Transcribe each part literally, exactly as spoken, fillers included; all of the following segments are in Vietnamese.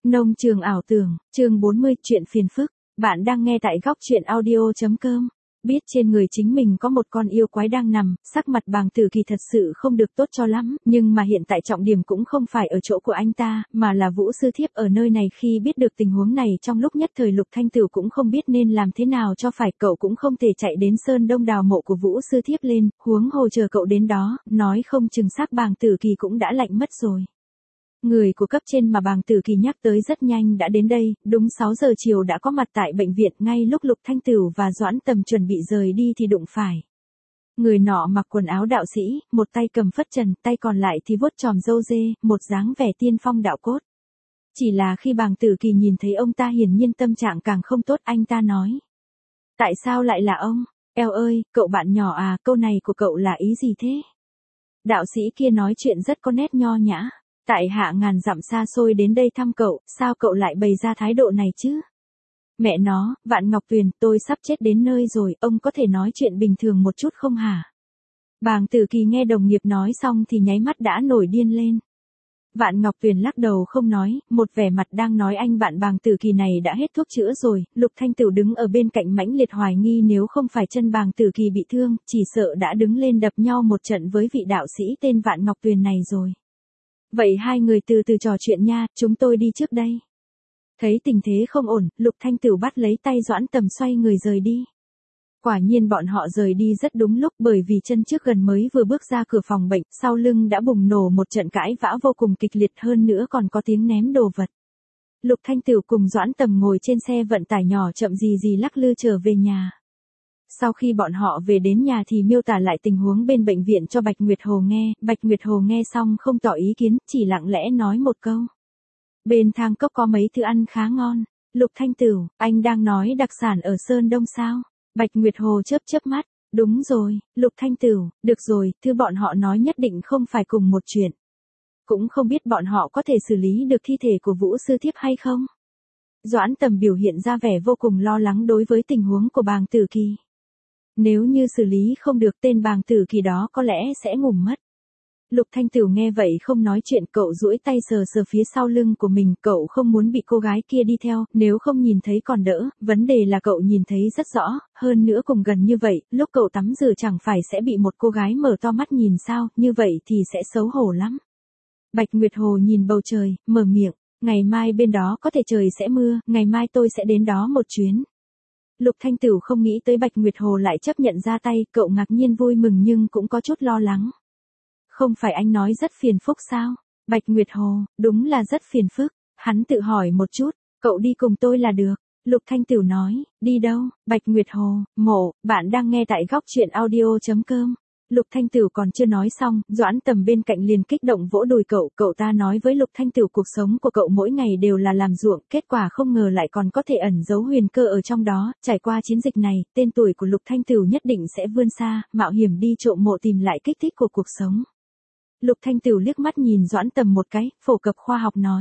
Nông trường ảo tưởng, chương bốn mươi, chuyện phiền phức. Bạn đang nghe tại góc chuyện audio chấm com. Biết trên người chính mình có một con yêu quái đang nằm, sắc mặt Bàng Tử Kỳ thật sự không được tốt cho lắm, nhưng mà hiện tại trọng điểm cũng không phải ở chỗ của anh ta, mà là Vũ Sư Thiếp ở nơi này. Khi biết được tình huống này trong lúc nhất thời Lục Thanh Tửu cũng không biết nên làm thế nào cho phải, cậu cũng không thể chạy đến Sơn Đông đào mộ của Vũ Sư Thiếp lên, huống hồ chờ cậu đến đó, nói không chừng xác Bàng Tử Kỳ cũng đã lạnh mất rồi. Người của cấp trên mà Bàng Tử Kỳ nhắc tới rất nhanh đã đến đây, đúng sáu giờ chiều đã có mặt tại bệnh viện, ngay lúc Lục Thanh Tửu và Doãn Tầm chuẩn bị rời đi thì đụng phải. Người nọ mặc quần áo đạo sĩ, một tay cầm phất trần, tay còn lại thì vuốt chòm râu dê, một dáng vẻ tiên phong đạo cốt. Chỉ là khi Bàng Tử Kỳ nhìn thấy ông ta hiển nhiên tâm trạng càng không tốt, anh ta nói. Tại sao lại là ông? Eo ơi, cậu bạn nhỏ à, câu này của cậu là ý gì thế? Đạo sĩ kia nói chuyện rất có nét nho nhã. Tại hạ ngàn dặm xa xôi đến đây thăm cậu, sao cậu lại bày ra thái độ này chứ? Mẹ nó, Vạn Ngọc Tuyền, tôi sắp chết đến nơi rồi, ông có thể nói chuyện bình thường một chút không hả? Bàng Tử Kỳ nghe đồng nghiệp nói xong thì nháy mắt đã nổi điên lên. Vạn Ngọc Tuyền lắc đầu không nói, một vẻ mặt đang nói anh bạn Bàng Tử Kỳ này đã hết thuốc chữa rồi. Lục Thanh Tửu đứng ở bên cạnh mãnh liệt hoài nghi nếu không phải chân Bàng Tử Kỳ bị thương, chỉ sợ đã đứng lên đập nhau một trận với vị đạo sĩ tên Vạn Ngọc Tuyền này rồi. Vậy hai người từ từ trò chuyện nha, chúng tôi đi trước đây. Thấy tình thế không ổn, Lục Thanh Tửu bắt lấy tay Doãn Tầm xoay người rời đi. Quả nhiên bọn họ rời đi rất đúng lúc, bởi vì chân trước gần mới vừa bước ra cửa phòng bệnh, sau lưng đã bùng nổ một trận cãi vã vô cùng kịch liệt, hơn nữa còn có tiếng ném đồ vật. Lục Thanh Tửu cùng Doãn Tầm ngồi trên xe vận tải nhỏ chậm gì gì lắc lư trở về nhà. Sau khi bọn họ về đến nhà thì miêu tả lại tình huống bên bệnh viện cho Bạch Nguyệt Hồ nghe, Bạch Nguyệt Hồ nghe xong không tỏ ý kiến, chỉ lặng lẽ nói một câu. Bên thang cốc có mấy thứ ăn khá ngon. Lục Thanh Tửu, anh đang nói đặc sản ở Sơn Đông sao? Bạch Nguyệt Hồ chớp chớp mắt, đúng rồi, Lục Thanh Tửu, được rồi, thứ bọn họ nói nhất định không phải cùng một chuyện. Cũng không biết bọn họ có thể xử lý được thi thể của Vũ Sư Thiếp hay không? Doãn Tầm biểu hiện ra vẻ vô cùng lo lắng đối với tình huống của Bàng Tử Kỳ. Nếu như xử lý không được tên Bàng Tử Kỳ đó có lẽ sẽ ngủm mất. Lục Thanh Tửu nghe vậy không nói chuyện, cậu duỗi tay sờ sờ phía sau lưng của mình, cậu không muốn bị cô gái kia đi theo, nếu không nhìn thấy còn đỡ, vấn đề là cậu nhìn thấy rất rõ, hơn nữa cùng gần như vậy, lúc cậu tắm rửa chẳng phải sẽ bị một cô gái mở to mắt nhìn sao, như vậy thì sẽ xấu hổ lắm. Bạch Nguyệt Hồ nhìn bầu trời, mở miệng, ngày mai bên đó có thể trời sẽ mưa, ngày mai tôi sẽ đến đó một chuyến. Lục Thanh Tửu không nghĩ tới Bạch Nguyệt Hồ lại chấp nhận ra tay, cậu ngạc nhiên vui mừng nhưng cũng có chút lo lắng. Không phải anh nói rất phiền phức sao? Bạch Nguyệt Hồ, đúng là rất phiền phức. Hắn tự hỏi một chút, cậu đi cùng tôi là được. Lục Thanh Tửu nói, đi đâu? Bạch Nguyệt Hồ, mộ, bạn đang nghe tại góc chuyện audio chấm com. Lục Thanh Tửu còn chưa nói xong, Doãn Tầm bên cạnh liền kích động vỗ đùi cậu, cậu ta nói với Lục Thanh Tửu cuộc sống của cậu mỗi ngày đều là làm ruộng, kết quả không ngờ lại còn có thể ẩn giấu huyền cơ ở trong đó, trải qua chiến dịch này, tên tuổi của Lục Thanh Tửu nhất định sẽ vươn xa, mạo hiểm đi trộm mộ tìm lại kích thích của cuộc sống. Lục Thanh Tửu liếc mắt nhìn Doãn Tầm một cái, phổ cập khoa học nói.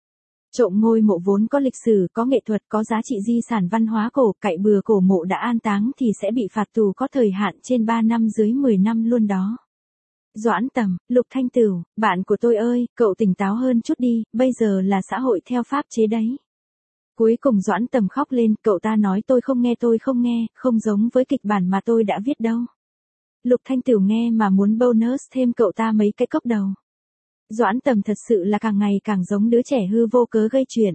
Trộm ngôi mộ vốn có lịch sử, có nghệ thuật, có giá trị di sản văn hóa cổ, cậy bừa cổ mộ đã an táng thì sẽ bị phạt tù có thời hạn trên ba năm dưới mười năm luôn đó. Doãn Tầm, Lục Thanh Tửu, bạn của tôi ơi, cậu tỉnh táo hơn chút đi, bây giờ là xã hội theo pháp chế đấy. Cuối cùng Doãn Tầm khóc lên, cậu ta nói tôi không nghe tôi không nghe, không giống với kịch bản mà tôi đã viết đâu. Lục Thanh Tửu nghe mà muốn bonus thêm cậu ta mấy cái cốc đầu. Doãn Tầm thật sự là càng ngày càng giống đứa trẻ hư vô cớ gây chuyện.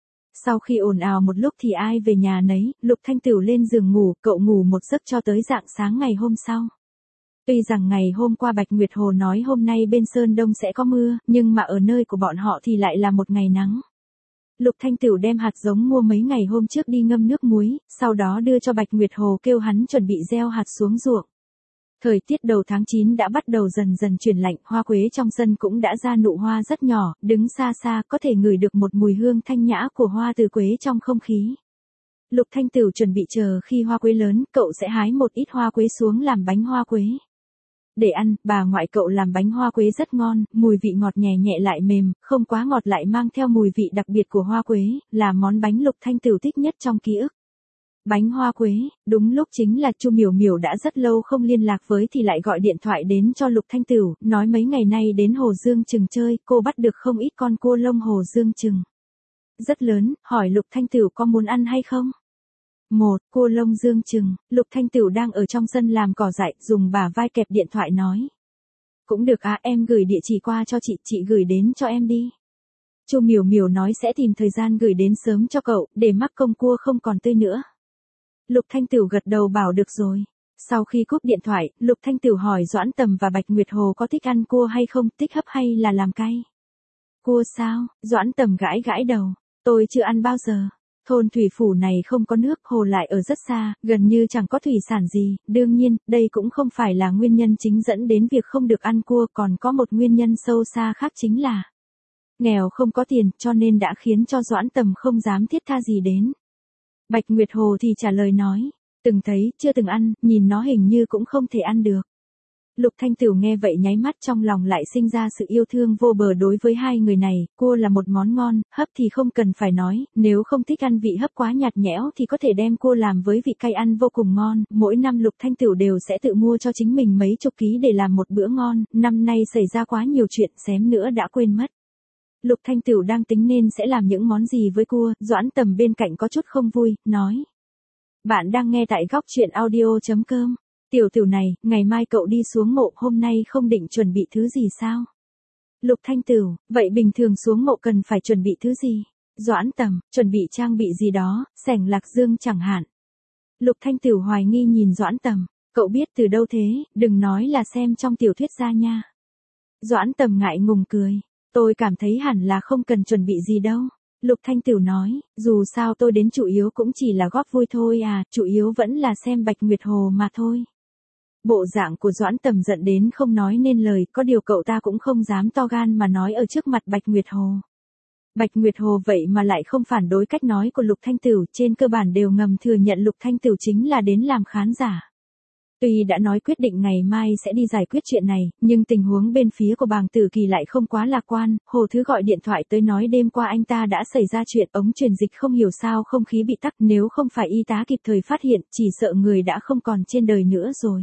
Sau khi ồn ào một lúc thì ai về nhà nấy, Lục Thanh Tửu lên giường ngủ, cậu ngủ một giấc cho tới rạng sáng ngày hôm sau. Tuy rằng ngày hôm qua Bạch Nguyệt Hồ nói hôm nay bên Sơn Đông sẽ có mưa, nhưng mà ở nơi của bọn họ thì lại là một ngày nắng. Lục Thanh Tửu đem hạt giống mua mấy ngày hôm trước đi ngâm nước muối, sau đó đưa cho Bạch Nguyệt Hồ kêu hắn chuẩn bị gieo hạt xuống ruộng. Thời tiết đầu tháng chín đã bắt đầu dần dần chuyển lạnh, hoa quế trong sân cũng đã ra nụ hoa rất nhỏ, đứng xa xa có thể ngửi được một mùi hương thanh nhã của hoa từ quế trong không khí. Lục Thanh Tửu chuẩn bị chờ khi hoa quế lớn, cậu sẽ hái một ít hoa quế xuống làm bánh hoa quế. Để ăn, bà ngoại cậu làm bánh hoa quế rất ngon, mùi vị ngọt nhẹ nhẹ lại mềm, không quá ngọt lại mang theo mùi vị đặc biệt của hoa quế, là món bánh Lục Thanh Tửu thích nhất trong ký ức. Bánh hoa quế, đúng lúc chính là Chu Miểu Miểu đã rất lâu không liên lạc với thì lại gọi điện thoại đến cho Lục Thanh Tửu, nói mấy ngày nay đến Hồ Dương Chừng chơi, cô bắt được không ít con cua lông Hồ Dương Chừng. rất lớn, hỏi Lục Thanh Tửu có muốn ăn hay không? Một, cua lông dương chừng, Lục Thanh Tửu đang ở trong sân làm cỏ dại, dùng bả vai kẹp điện thoại nói. Cũng được à, em gửi địa chỉ qua cho chị, chị gửi đến cho em đi. Chu Miểu Miểu nói sẽ tìm thời gian gửi đến sớm cho cậu, để mắc công cua không còn tươi nữa. Lục Thanh Tửu gật đầu bảo được rồi. Sau khi cúp điện thoại, Lục Thanh Tửu hỏi Doãn Tầm và Bạch Nguyệt Hồ có thích ăn cua hay không, thích hấp hay là làm cay. Cua sao? Doãn Tầm gãi gãi đầu. Tôi chưa ăn bao giờ. Thôn thủy phủ này không có nước, hồ lại ở rất xa, gần như chẳng có thủy sản gì. Đương nhiên, đây cũng không phải là nguyên nhân chính dẫn đến việc không được ăn cua, còn có một nguyên nhân sâu xa khác chính là nghèo không có tiền, cho nên đã khiến cho Doãn Tầm không dám thiết tha gì đến. Bạch Nguyệt Hồ thì trả lời nói, từng thấy, chưa từng ăn, nhìn nó hình như cũng không thể ăn được. Lục Thanh Tửu nghe vậy nháy mắt, trong lòng lại sinh ra sự yêu thương vô bờ đối với hai người này. Cua là một món ngon, hấp thì không cần phải nói, nếu không thích ăn vị hấp quá nhạt nhẽo thì có thể đem cua làm với vị cay ăn vô cùng ngon. Mỗi năm Lục Thanh Tửu đều sẽ tự mua cho chính mình mấy chục ký để làm một bữa ngon, năm nay xảy ra quá nhiều chuyện, xém nữa đã quên mất. Lục Thanh Tửu đang tính nên sẽ làm những món gì với cua, Doãn Tầm bên cạnh có chút không vui, nói. Bạn đang nghe tại góc truyện audio chấm com. Tiểu Tửu này, ngày mai cậu đi xuống mộ, hôm nay không định chuẩn bị thứ gì sao? Lục Thanh Tửu, vậy bình thường xuống mộ cần phải chuẩn bị thứ gì? Doãn Tầm, chuẩn bị trang bị gì đó, sẻng lạc dương chẳng hạn. Lục Thanh Tửu hoài nghi nhìn Doãn Tầm, cậu biết từ đâu thế, đừng nói là xem trong tiểu thuyết ra nha. Doãn Tầm ngại ngùng cười, tôi cảm thấy hẳn là không cần chuẩn bị gì đâu. Lục Thanh Tửu nói, dù sao tôi đến chủ yếu cũng chỉ là góp vui thôi à, chủ yếu vẫn là xem Bạch Nguyệt Hồ mà thôi. Bộ dạng của Doãn Tầm giận đến không nói nên lời, có điều cậu ta cũng không dám to gan mà nói ở trước mặt Bạch Nguyệt Hồ. Bạch Nguyệt Hồ vậy mà lại không phản đối cách nói của Lục Thanh Tửu, trên cơ bản đều ngầm thừa nhận Lục Thanh Tửu chính là đến làm khán giả. Tuy đã nói quyết định ngày mai sẽ đi giải quyết chuyện này, nhưng tình huống bên phía của Bàng Tử Kỳ lại không quá lạc quan. Hồ Thứ gọi điện thoại tới nói đêm qua anh ta đã xảy ra chuyện, ống truyền dịch không hiểu sao không khí bị tắc, nếu không phải y tá kịp thời phát hiện, chỉ sợ người đã không còn trên đời nữa rồi.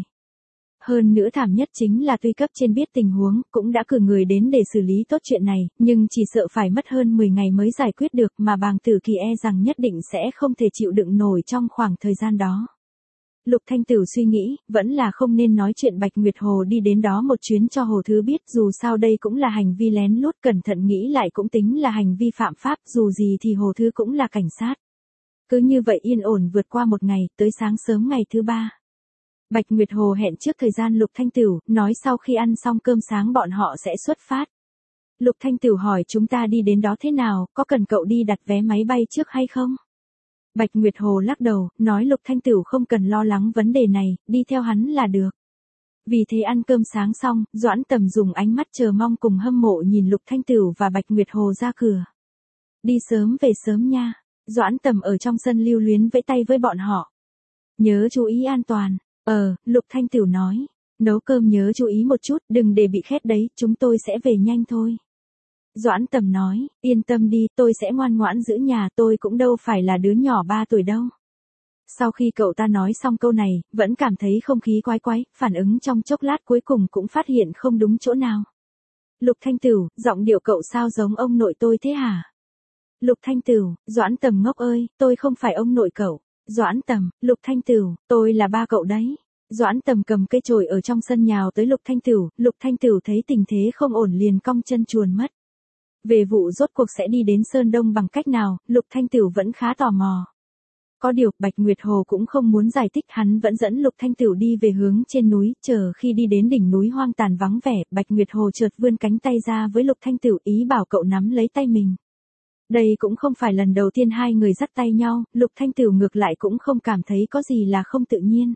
Hơn nữa thảm nhất chính là tuy cấp trên biết tình huống, cũng đã cử người đến để xử lý tốt chuyện này, nhưng chỉ sợ phải mất hơn mười ngày mới giải quyết được, mà Bàng Tử Kỳ e rằng nhất định sẽ không thể chịu đựng nổi trong khoảng thời gian đó. Lục Thanh Tửu suy nghĩ, vẫn là không nên nói chuyện Bạch Nguyệt Hồ đi đến đó một chuyến cho Hồ Thứ biết, dù sao đây cũng là hành vi lén lút, cẩn thận nghĩ lại cũng tính là hành vi phạm pháp, dù gì thì Hồ Thứ cũng là cảnh sát. Cứ như vậy yên ổn vượt qua một ngày, tới sáng sớm ngày thứ ba. Bạch Nguyệt Hồ hẹn trước thời gian Lục Thanh Tửu, nói sau khi ăn xong cơm sáng bọn họ sẽ xuất phát. Lục Thanh Tửu hỏi chúng ta đi đến đó thế nào, có cần cậu đi đặt vé máy bay trước hay không? Bạch Nguyệt Hồ lắc đầu, nói Lục Thanh Tửu không cần lo lắng vấn đề này, đi theo hắn là được. Vì thế ăn cơm sáng xong, Doãn Tầm dùng ánh mắt chờ mong cùng hâm mộ nhìn Lục Thanh Tửu và Bạch Nguyệt Hồ ra cửa. Đi sớm về sớm nha. Doãn Tầm ở trong sân lưu luyến vẫy tay với bọn họ. Nhớ chú ý an toàn. Ờ, Lục Thanh Tửu nói. Nấu cơm nhớ chú ý một chút, đừng để bị khét đấy, chúng tôi sẽ về nhanh thôi. Doãn Tầm nói, yên tâm đi, tôi sẽ ngoan ngoãn giữ nhà, tôi cũng đâu phải là đứa nhỏ ba tuổi đâu. Sau khi cậu ta nói xong câu này, vẫn cảm thấy không khí quái quái, phản ứng trong chốc lát cuối cùng cũng phát hiện không đúng chỗ nào. Lục Thanh Tửu, giọng điệu cậu sao giống ông nội tôi thế hả? Lục Thanh Tửu, Doãn Tầm ngốc ơi, tôi không phải ông nội cậu. Doãn Tầm, Lục Thanh Tửu, tôi là ba cậu đấy. Doãn Tầm cầm cây chổi ở trong sân nhào tới Lục Thanh Tửu, Lục Thanh Tửu thấy tình thế không ổn liền cong chân chuồn mất. Về vụ rốt cuộc sẽ đi đến Sơn Đông bằng cách nào, Lục Thanh Tửu vẫn khá tò mò. Có điều, Bạch Nguyệt Hồ cũng không muốn giải thích, hắn vẫn dẫn Lục Thanh Tửu đi về hướng trên núi, chờ khi đi đến đỉnh núi hoang tàn vắng vẻ, Bạch Nguyệt Hồ chợt vươn cánh tay ra với Lục Thanh Tửu, ý bảo cậu nắm lấy tay mình. Đây cũng không phải lần đầu tiên hai người dắt tay nhau, Lục Thanh Tửu ngược lại cũng không cảm thấy có gì là không tự nhiên.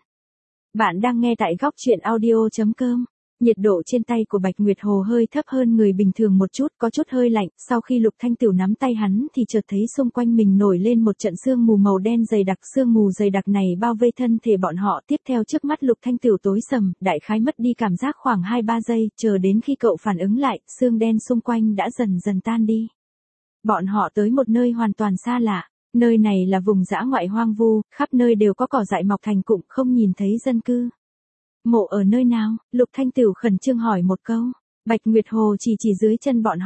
Bạn đang nghe tại góc truyện audio chấm com. Nhiệt độ trên tay của Bạch Nguyệt Hồ hơi thấp hơn người bình thường một chút, có chút hơi lạnh, sau khi Lục Thanh Tửu nắm tay hắn thì chợt thấy xung quanh mình nổi lên một trận sương mù màu đen dày đặc, sương mù dày đặc này bao vây thân thể bọn họ, tiếp theo trước mắt Lục Thanh Tửu tối sầm, đại khái mất đi cảm giác khoảng hai ba giây, chờ đến khi cậu phản ứng lại, sương đen xung quanh đã dần dần tan đi. Bọn họ tới một nơi hoàn toàn xa lạ, nơi này là vùng dã ngoại hoang vu, khắp nơi đều có cỏ dại mọc thành cụm, không nhìn thấy dân cư. Mộ ở nơi nào? Lục Thanh Tửu khẩn trương hỏi một câu. Bạch Nguyệt Hồ chỉ chỉ dưới chân bọn họ.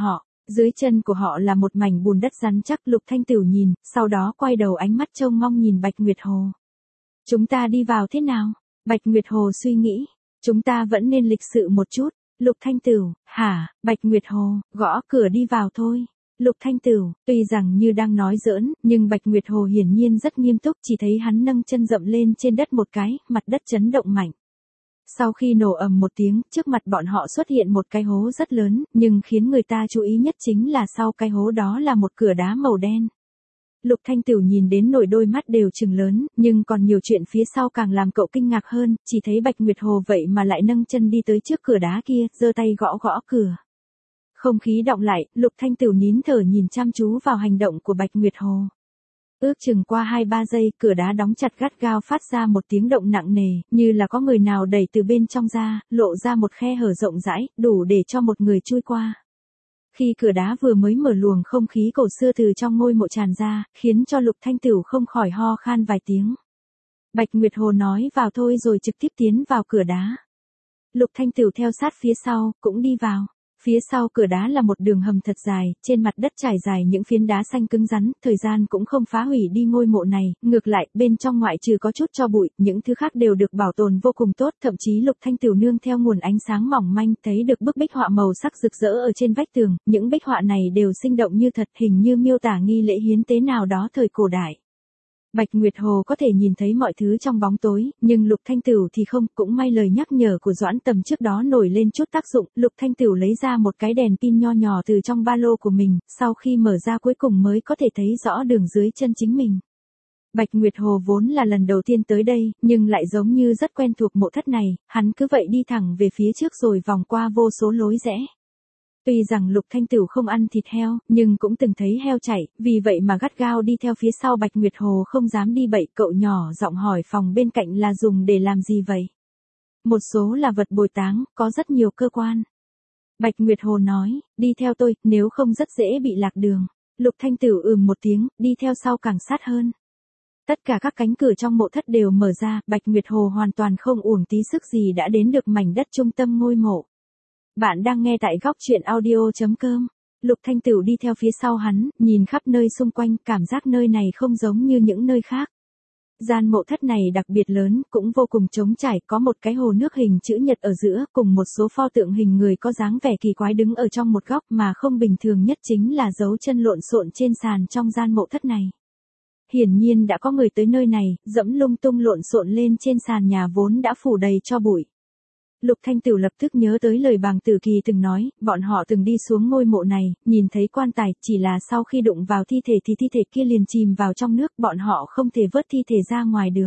Dưới chân của họ là một mảnh bùn đất rắn chắc. Lục Thanh Tửu nhìn, sau đó quay đầu ánh mắt trông mong nhìn Bạch Nguyệt Hồ. Chúng ta đi vào thế nào? Bạch Nguyệt Hồ suy nghĩ. Chúng ta vẫn nên lịch sự một chút. Lục Thanh Tửu, hả? Bạch Nguyệt Hồ, gõ cửa đi vào thôi. Lục Thanh Tửu, tuy rằng như đang nói giỡn, nhưng Bạch Nguyệt Hồ hiển nhiên rất nghiêm túc, chỉ thấy hắn nâng chân dậm lên trên đất một cái, mặt đất chấn động mạnh. Sau khi nổ ầm một tiếng, trước mặt bọn họ xuất hiện một cái hố rất lớn, nhưng khiến người ta chú ý nhất chính là sau cái hố đó là một cửa đá màu đen. Lục Thanh Tửu nhìn đến nổi đôi mắt đều trừng lớn, nhưng còn nhiều chuyện phía sau càng làm cậu kinh ngạc hơn, chỉ thấy Bạch Nguyệt Hồ vậy mà lại nâng chân đi tới trước cửa đá kia, giơ tay gõ gõ cửa. Không khí đọng lại, Lục Thanh Tửu nín thở nhìn chăm chú vào hành động của Bạch Nguyệt Hồ. Ước chừng qua hai ba giây, cửa đá đóng chặt gắt gao phát ra một tiếng động nặng nề, như là có người nào đẩy từ bên trong ra, lộ ra một khe hở rộng rãi, đủ để cho một người chui qua. Khi cửa đá vừa mới mở, luồng không khí cổ xưa từ trong ngôi mộ tràn ra, khiến cho Lục Thanh Tửu không khỏi ho khan vài tiếng. Bạch Nguyệt Hồ nói vào thôi rồi trực tiếp tiến vào cửa đá. Lục Thanh Tửu theo sát phía sau, cũng đi vào. Phía sau cửa đá là một đường hầm thật dài, trên mặt đất trải dài những phiến đá xanh cứng rắn, thời gian cũng không phá hủy đi ngôi mộ này, ngược lại, bên trong ngoại trừ có chút tro bụi, những thứ khác đều được bảo tồn vô cùng tốt, thậm chí Lục Thanh Tửu nương theo nguồn ánh sáng mỏng manh thấy được bức bích họa màu sắc rực rỡ ở trên vách tường, những bích họa này đều sinh động như thật, hình như miêu tả nghi lễ hiến tế nào đó thời cổ đại. Bạch Nguyệt Hồ có thể nhìn thấy mọi thứ trong bóng tối, nhưng Lục Thanh Tửu thì không, cũng may lời nhắc nhở của Doãn Tầm trước đó nổi lên chút tác dụng, Lục Thanh Tửu lấy ra một cái đèn pin nho nhỏ từ trong ba lô của mình, sau khi mở ra cuối cùng mới có thể thấy rõ đường dưới chân chính mình. Bạch Nguyệt Hồ vốn là lần đầu tiên tới đây, nhưng lại giống như rất quen thuộc mộ thất này, hắn cứ vậy đi thẳng về phía trước rồi vòng qua vô số lối rẽ. Tuy rằng Lục Thanh Tửu không ăn thịt heo, nhưng cũng từng thấy heo chạy, vì vậy mà gắt gao đi theo phía sau Bạch Nguyệt Hồ không dám đi bậy. Cậu nhỏ giọng hỏi phòng bên cạnh là dùng để làm gì vậy? Một số là vật bồi táng, có rất nhiều cơ quan. Bạch Nguyệt Hồ nói, đi theo tôi, nếu không rất dễ bị lạc đường. Lục Thanh Tửu ừm một tiếng, đi theo sau càng sát hơn. Tất cả các cánh cửa trong mộ thất đều mở ra, Bạch Nguyệt Hồ hoàn toàn không uổng tí sức gì đã đến được mảnh đất trung tâm ngôi mộ. Bạn đang nghe tại góc truyện audio chấm com. Lục Thanh Tửu đi theo phía sau hắn, nhìn khắp nơi xung quanh, cảm giác nơi này không giống như những nơi khác. Gian mộ thất này đặc biệt lớn, cũng vô cùng trống trải, có một cái hồ nước hình chữ nhật ở giữa, cùng một số pho tượng hình người có dáng vẻ kỳ quái đứng ở trong một góc, mà không bình thường nhất chính là dấu chân lộn xộn trên sàn trong gian mộ thất này. Hiển nhiên đã có người tới nơi này, dẫm lung tung lộn xộn lên trên sàn nhà vốn đã phủ đầy tro bụi. Lục Thanh Tửu lập tức nhớ tới lời Bàng Tử Kỳ từng nói, bọn họ từng đi xuống ngôi mộ này, nhìn thấy quan tài, chỉ là sau khi đụng vào thi thể thì thi thể kia liền chìm vào trong nước, bọn họ không thể vớt thi thể ra ngoài được.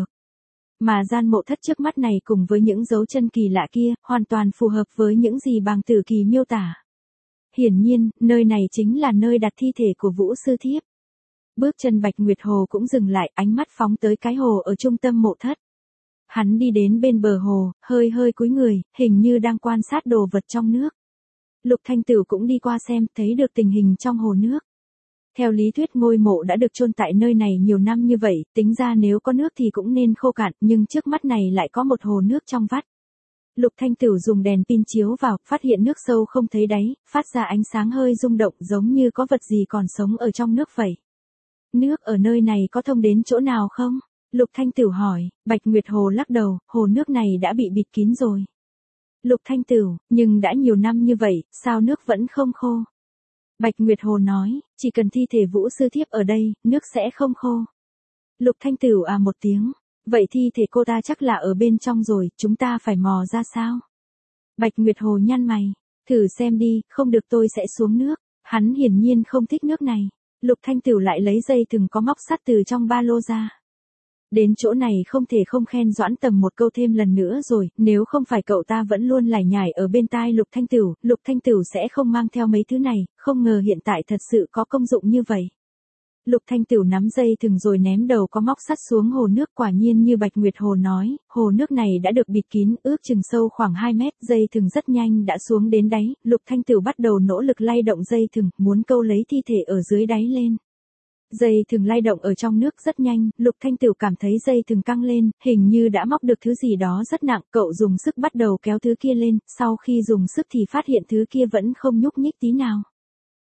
Mà gian mộ thất trước mắt này cùng với những dấu chân kỳ lạ kia, hoàn toàn phù hợp với những gì Bàng Tử Kỳ miêu tả. Hiển nhiên, nơi này chính là nơi đặt thi thể của Vũ Sư Thiếp. Bước chân Bạch Nguyệt Hồ cũng dừng lại, ánh mắt phóng tới cái hồ ở trung tâm mộ thất. Hắn đi đến bên bờ hồ, hơi hơi cúi người, hình như đang quan sát đồ vật trong nước. Lục Thanh Tửu cũng đi qua xem, thấy được tình hình trong hồ nước. Theo lý thuyết ngôi mộ đã được chôn tại nơi này nhiều năm như vậy, tính ra nếu có nước thì cũng nên khô cạn, nhưng trước mắt này lại có một hồ nước trong vắt. Lục Thanh Tửu dùng đèn pin chiếu vào, phát hiện nước sâu không thấy đáy, phát ra ánh sáng hơi rung động giống như có vật gì còn sống ở trong nước vậy. Nước ở nơi này có thông đến chỗ nào không? Lục Thanh Tửu hỏi. Bạch Nguyệt Hồ lắc đầu, hồ nước này đã bị bịt kín rồi. Lục Thanh Tửu, nhưng đã nhiều năm như vậy, sao nước vẫn không khô? Bạch Nguyệt Hồ nói, chỉ cần thi thể Vũ Sư Thiếp ở đây, nước sẽ không khô. Lục Thanh Tửu à một tiếng, vậy thi thể cô ta chắc là ở bên trong rồi, chúng ta phải mò ra sao? Bạch Nguyệt Hồ nhăn mày, thử xem đi, không được tôi sẽ xuống nước. Hắn hiển nhiên không thích nước này. Lục Thanh Tửu lại lấy dây thừng có móc sắt từ trong ba lô ra. Đến chỗ này không thể không khen Doãn Tầm một câu thêm lần nữa rồi, nếu không phải cậu ta vẫn luôn lải nhải ở bên tai Lục Thanh Tửu, Lục Thanh Tửu sẽ không mang theo mấy thứ này, không ngờ hiện tại thật sự có công dụng như vậy. Lục Thanh Tửu nắm dây thừng rồi ném đầu có móc sắt xuống hồ nước, quả nhiên như Bạch Nguyệt Hồ nói, hồ nước này đã được bịt kín, ước chừng sâu khoảng hai mét, dây thừng rất nhanh đã xuống đến đáy, Lục Thanh Tửu bắt đầu nỗ lực lay động dây thừng, muốn câu lấy thi thể ở dưới đáy lên. Dây thừng lay động ở trong nước rất nhanh, Lục Thanh Tửu cảm thấy dây thừng căng lên, hình như đã móc được thứ gì đó rất nặng, cậu dùng sức bắt đầu kéo thứ kia lên, sau khi dùng sức thì phát hiện thứ kia vẫn không nhúc nhích tí nào.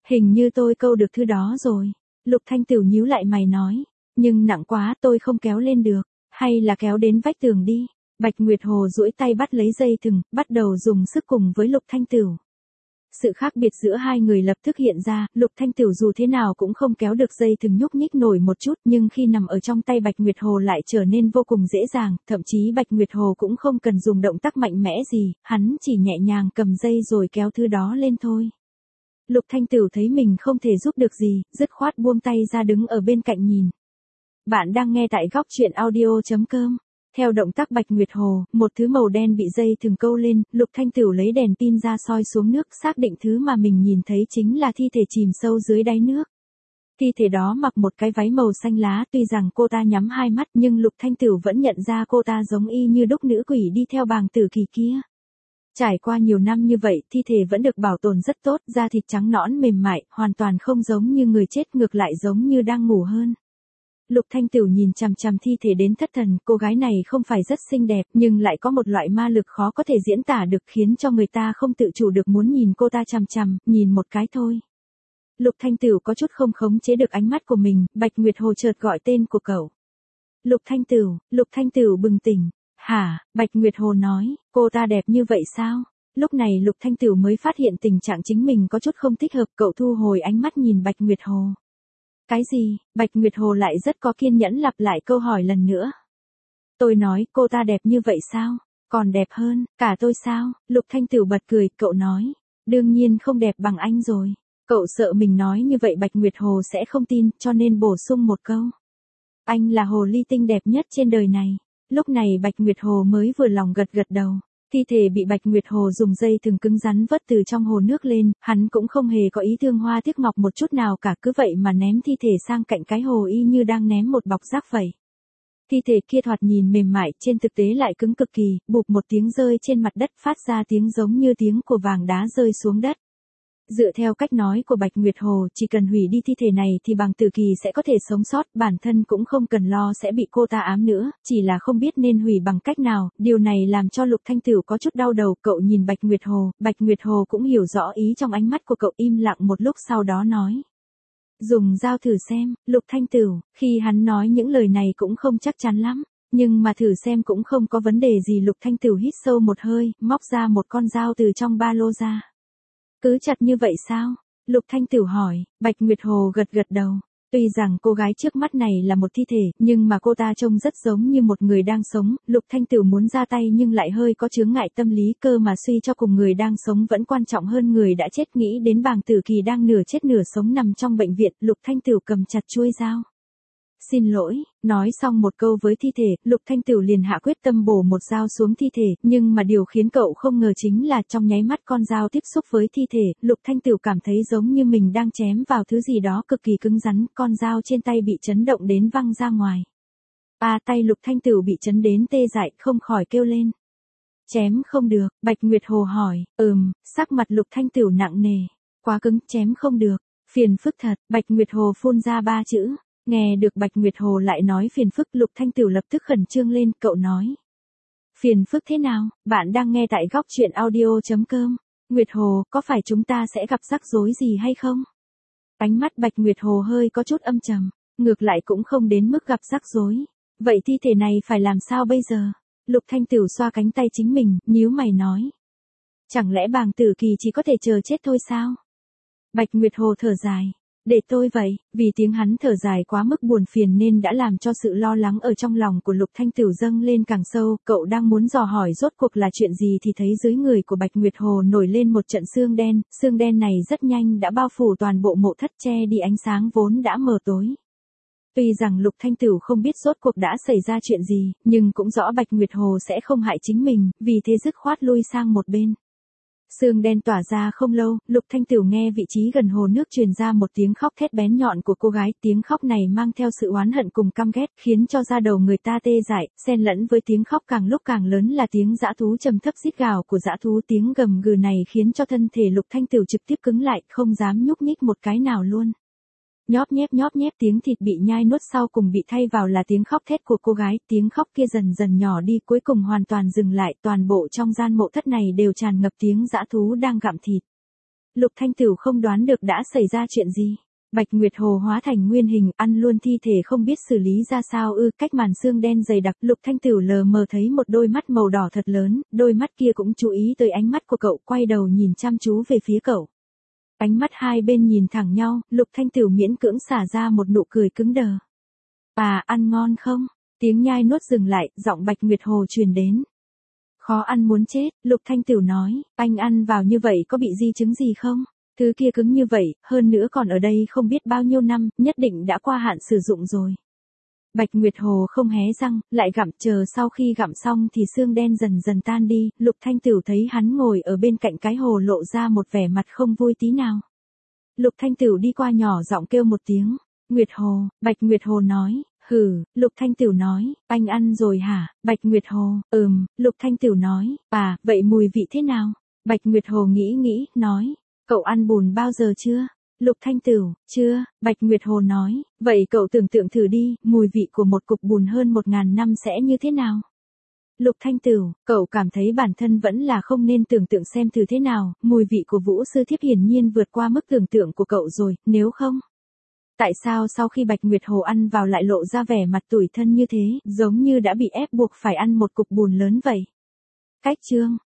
Hình như tôi câu được thứ đó rồi. Lục Thanh Tửu nhíu lại mày nói. Nhưng nặng quá tôi không kéo lên được. Hay là kéo đến vách tường đi. Bạch Nguyệt Hồ duỗi tay bắt lấy dây thừng, bắt đầu dùng sức cùng với Lục Thanh Tửu. Sự khác biệt giữa hai người lập tức hiện ra, Lục Thanh Tửu dù thế nào cũng không kéo được dây thừng nhúc nhích nổi một chút, nhưng khi nằm ở trong tay Bạch Nguyệt Hồ lại trở nên vô cùng dễ dàng, thậm chí Bạch Nguyệt Hồ cũng không cần dùng động tác mạnh mẽ gì, hắn chỉ nhẹ nhàng cầm dây rồi kéo thứ đó lên thôi. Lục Thanh Tửu thấy mình không thể giúp được gì, dứt khoát buông tay ra đứng ở bên cạnh nhìn. Bạn đang nghe tại góc truyện audio chấm com. Theo động tác Bạch Nguyệt Hồ, một thứ màu đen bị dây thừng câu lên, Lục Thanh Tửu lấy đèn pin ra soi xuống nước, xác định thứ mà mình nhìn thấy chính là thi thể chìm sâu dưới đáy nước. Thi thể đó mặc một cái váy màu xanh lá, tuy rằng cô ta nhắm hai mắt nhưng Lục Thanh Tửu vẫn nhận ra cô ta giống y như đúc nữ quỷ đi theo Bàng Tử Kỳ kia. Trải qua nhiều năm như vậy, thi thể vẫn được bảo tồn rất tốt, da thịt trắng nõn mềm mại, hoàn toàn không giống như người chết, ngược lại giống như đang ngủ hơn. Lục Thanh Tửu nhìn chằm chằm thi thể đến thất thần, cô gái này không phải rất xinh đẹp, nhưng lại có một loại ma lực khó có thể diễn tả được, khiến cho người ta không tự chủ được muốn nhìn cô ta chằm chằm, nhìn một cái thôi. Lục Thanh Tửu có chút không khống chế được ánh mắt của mình, Bạch Nguyệt Hồ chợt gọi tên của cậu. Lục Thanh Tửu, Lục Thanh Tửu bừng tỉnh. Hả, Bạch Nguyệt Hồ nói, cô ta đẹp như vậy sao? Lúc này Lục Thanh Tửu mới phát hiện tình trạng chính mình có chút không thích hợp, cậu thu hồi ánh mắt nhìn Bạch Nguyệt Hồ. Cái gì? Bạch Nguyệt Hồ lại rất có kiên nhẫn lặp lại câu hỏi lần nữa. Tôi nói cô ta đẹp như vậy sao? Còn đẹp hơn, cả tôi sao? Lục Thanh Tửu bật cười, cậu nói. Đương nhiên không đẹp bằng anh rồi. Cậu sợ mình nói như vậy Bạch Nguyệt Hồ sẽ không tin, cho nên bổ sung một câu. Anh là hồ ly tinh đẹp nhất trên đời này. Lúc này Bạch Nguyệt Hồ mới vừa lòng gật gật đầu. Thi thể bị Bạch Nguyệt Hồ dùng dây thừng cứng rắn vớt từ trong hồ nước lên, hắn cũng không hề có ý thương hoa tiếc ngọc một chút nào cả, cứ vậy mà ném thi thể sang cạnh cái hồ y như đang ném một bọc rác vậy. Thi thể kia thoạt nhìn mềm mại, trên thực tế lại cứng cực kỳ, bụp một tiếng rơi trên mặt đất, phát ra tiếng giống như tiếng của vàng đá rơi xuống đất. Dựa theo cách nói của Bạch Nguyệt Hồ, chỉ cần hủy đi thi thể này thì Bàng Tử Kỳ sẽ có thể sống sót, bản thân cũng không cần lo sẽ bị cô ta ám nữa, chỉ là không biết nên hủy bằng cách nào, điều này làm cho Lục Thanh Tửu có chút đau đầu, cậu nhìn Bạch Nguyệt Hồ, Bạch Nguyệt Hồ cũng hiểu rõ ý trong ánh mắt của cậu, im lặng một lúc sau đó nói. Dùng dao thử xem, Lục Thanh Tửu, khi hắn nói những lời này cũng không chắc chắn lắm, nhưng mà thử xem cũng không có vấn đề gì. Lục Thanh Tửu hít sâu một hơi, móc ra một con dao từ trong ba lô ra. Cứ chặt như vậy sao? Lục Thanh Tửu hỏi. Bạch Nguyệt Hồ gật gật đầu. Tuy rằng cô gái trước mắt này là một thi thể, nhưng mà cô ta trông rất giống như một người đang sống. Lục Thanh Tửu muốn ra tay nhưng lại hơi có chướng ngại tâm lý, cơ mà suy cho cùng người đang sống vẫn quan trọng hơn người đã chết. Nghĩ đến Bàng Tử Kỳ đang nửa chết nửa sống nằm trong bệnh viện, Lục Thanh Tửu cầm chặt chuôi dao. Xin lỗi, nói xong một câu với thi thể, Lục Thanh Tửu liền hạ quyết tâm bổ một dao xuống thi thể, nhưng mà điều khiến cậu không ngờ chính là trong nháy mắt con dao tiếp xúc với thi thể, Lục Thanh Tửu cảm thấy giống như mình đang chém vào thứ gì đó cực kỳ cứng rắn, con dao trên tay bị chấn động đến văng ra ngoài. À, tay Lục Thanh Tửu bị chấn đến tê dại, không khỏi kêu lên. Chém không được, Bạch Nguyệt Hồ hỏi. Ừm, sắc mặt Lục Thanh Tửu nặng nề. Quá cứng, chém không được. Phiền phức thật, Bạch Nguyệt Hồ phun ra ba chữ. Nghe được Bạch Nguyệt Hồ lại nói phiền phức, Lục Thanh Tửu lập tức khẩn trương lên, cậu nói. Phiền phức thế nào? Bạn đang nghe tại góc truyện audio chấm com. Nguyệt Hồ, có phải chúng ta sẽ gặp rắc rối gì hay không? Ánh mắt Bạch Nguyệt Hồ hơi có chút âm trầm, ngược lại cũng không đến mức gặp rắc rối. Vậy thi thể này phải làm sao bây giờ? Lục Thanh Tửu xoa cánh tay chính mình, nhíu mày nói. Chẳng lẽ Bàng Tử Kỳ chỉ có thể chờ chết thôi sao? Bạch Nguyệt Hồ thở dài. Để tôi vậy, vì tiếng hắn thở dài quá mức buồn phiền nên đã làm cho sự lo lắng ở trong lòng của Lục Thanh Tửu dâng lên càng sâu, cậu đang muốn dò hỏi rốt cuộc là chuyện gì thì thấy dưới người của Bạch Nguyệt Hồ nổi lên một trận sương đen, sương đen này rất nhanh đã bao phủ toàn bộ mộ thất, che đi ánh sáng vốn đã mờ tối. Tuy rằng Lục Thanh Tửu không biết rốt cuộc đã xảy ra chuyện gì, nhưng cũng rõ Bạch Nguyệt Hồ sẽ không hại chính mình, vì thế dứt khoát lui sang một bên. Sương đen tỏa ra không lâu, Lục Thanh Tửu nghe vị trí gần hồ nước truyền ra một tiếng khóc thét bén nhọn của cô gái, tiếng khóc này mang theo sự oán hận cùng căm ghét, khiến cho da đầu người ta tê dại, xen lẫn với tiếng khóc càng lúc càng lớn là tiếng dã thú trầm thấp rít gào của dã thú, tiếng gầm gừ này khiến cho thân thể Lục Thanh Tửu trực tiếp cứng lại, không dám nhúc nhích một cái nào luôn. Nhóp nhép nhóp nhép tiếng thịt bị nhai nuốt sau cùng bị thay vào là tiếng khóc thét của cô gái, tiếng khóc kia dần dần nhỏ đi cuối cùng hoàn toàn dừng lại, toàn bộ trong gian mộ thất này đều tràn ngập tiếng dã thú đang gặm thịt. Lục Thanh Tửu không đoán được đã xảy ra chuyện gì. Bạch Nguyệt Hồ hóa thành nguyên hình, ăn luôn thi thể không biết xử lý ra sao ư, cách màn xương đen dày đặc, Lục Thanh Tửu lờ mờ thấy một đôi mắt màu đỏ thật lớn, đôi mắt kia cũng chú ý tới ánh mắt của cậu, quay đầu nhìn chăm chú về phía cậu. Ánh mắt hai bên nhìn thẳng nhau, Lục Thanh Tửu miễn cưỡng xả ra một nụ cười cứng đờ. À, ăn ngon không? Tiếng nhai nuốt dừng lại, giọng Bạch Nguyệt Hồ truyền đến. Khó ăn muốn chết, Lục Thanh Tửu nói, anh ăn vào như vậy có bị di chứng gì không? Thứ kia cứng như vậy, hơn nữa còn ở đây không biết bao nhiêu năm, nhất định đã qua hạn sử dụng rồi. Bạch Nguyệt Hồ không hé răng, lại gặm, chờ sau khi gặm xong thì xương đen dần dần tan đi, Lục Thanh Tửu thấy hắn ngồi ở bên cạnh cái hồ lộ ra một vẻ mặt không vui tí nào. Lục Thanh Tửu đi qua nhỏ giọng kêu một tiếng, Nguyệt Hồ, Bạch Nguyệt Hồ nói, hừ, Lục Thanh Tửu nói, anh ăn rồi hả, Bạch Nguyệt Hồ, ừm, Lục Thanh Tửu nói, à, vậy mùi vị thế nào? Bạch Nguyệt Hồ nghĩ nghĩ, nói, cậu ăn bùn bao giờ chưa? Lục Thanh Tửu, chưa, Bạch Nguyệt Hồ nói, vậy cậu tưởng tượng thử đi, mùi vị của một cục bùn hơn một ngàn năm sẽ như thế nào? Lục Thanh Tửu, cậu cảm thấy bản thân vẫn là không nên tưởng tượng xem thử thế nào, mùi vị của Vũ Sư Thiếp hiển nhiên vượt qua mức tưởng tượng của cậu rồi, nếu không. Tại sao sau khi Bạch Nguyệt Hồ ăn vào lại lộ ra vẻ mặt tủi thân như thế, giống như đã bị ép buộc phải ăn một cục bùn lớn vậy? Cách chương